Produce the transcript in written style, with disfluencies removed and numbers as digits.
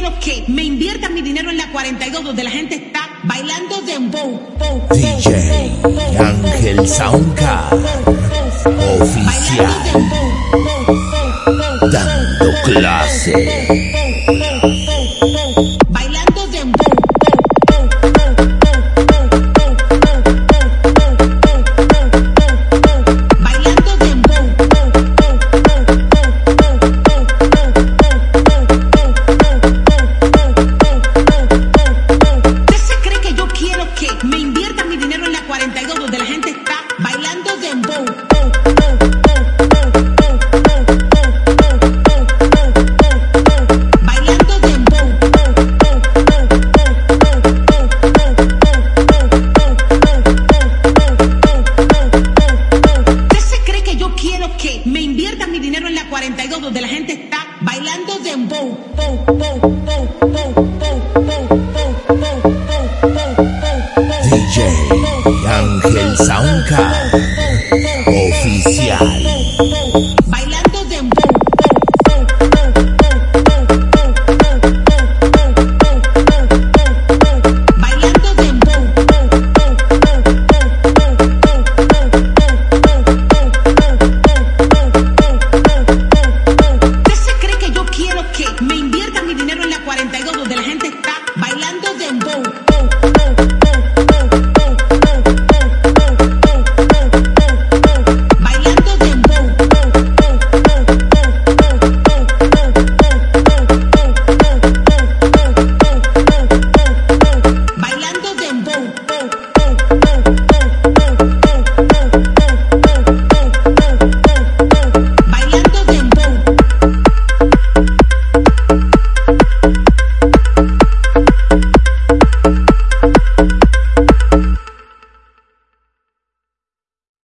quiero que me inviertan mi dinero en la 42, donde la gente está bailando dembow. DJ Ángel Soundcar oficial, dando clase. Bailando dembow. Bailando dembow. ¿Usted se cree que yo quiero que me inviertan mi dinero en la 42, donde la gente está bailando dembow? Bailando dembow. ¿Usted se cree que yo quiero que me inviertan mi dinero en la 42, donde la gente está bailando dembow? DJ Ángel Soundcar oficial.